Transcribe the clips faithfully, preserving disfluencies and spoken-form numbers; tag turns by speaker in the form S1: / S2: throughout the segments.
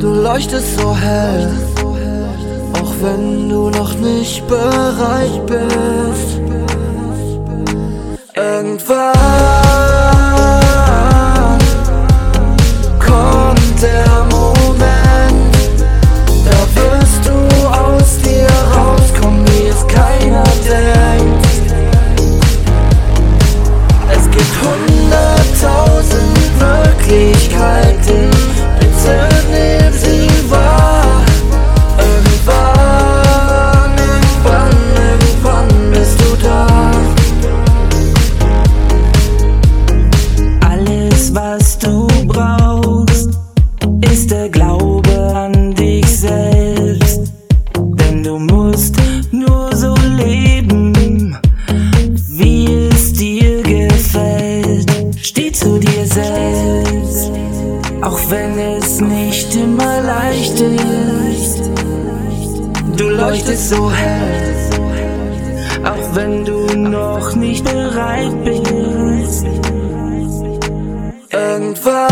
S1: Du leuchtest so hell, auch wenn du noch nicht bereit bist. Irgendwann kommt der Moment, da wirst du aus dir rauskommen, wie es keiner denkt. Es gibt hunderttausend Möglichkeiten, bitte nimm sie wahr. Irgendwann, irgendwann, irgendwann bist du da.
S2: Alles, was du brauchst, ist der Glaube an dich selbst. Denn du musst nur so leben, wie es dir gefällt. Steh zu dir selbst, auch wenn es nicht immer leicht ist.
S1: Du leuchtest so hell,
S2: auch wenn du noch nicht bereit bist.
S1: irgendwann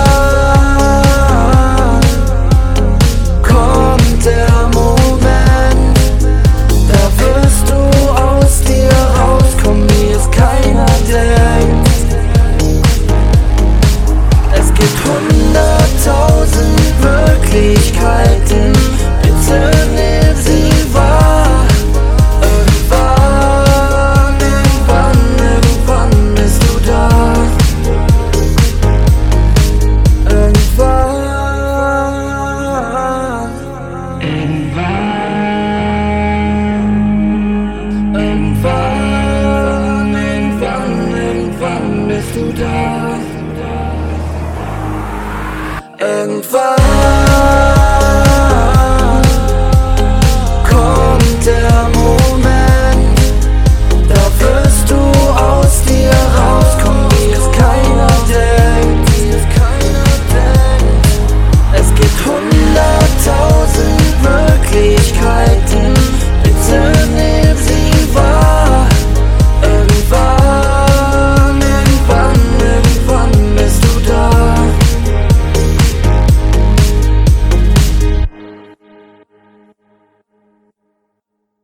S1: kommt der Moment, da wirst du aus dir rauskommen, wie es keiner denkt. Es gibt hunderttausend Möglichkeiten, bitte nimm sie wahr. Irgendwann, irgendwann, irgendwann bist du da. Irgendwann, irgendwann, irgendwann, irgendwann, irgendwann bist du da. Irgendwann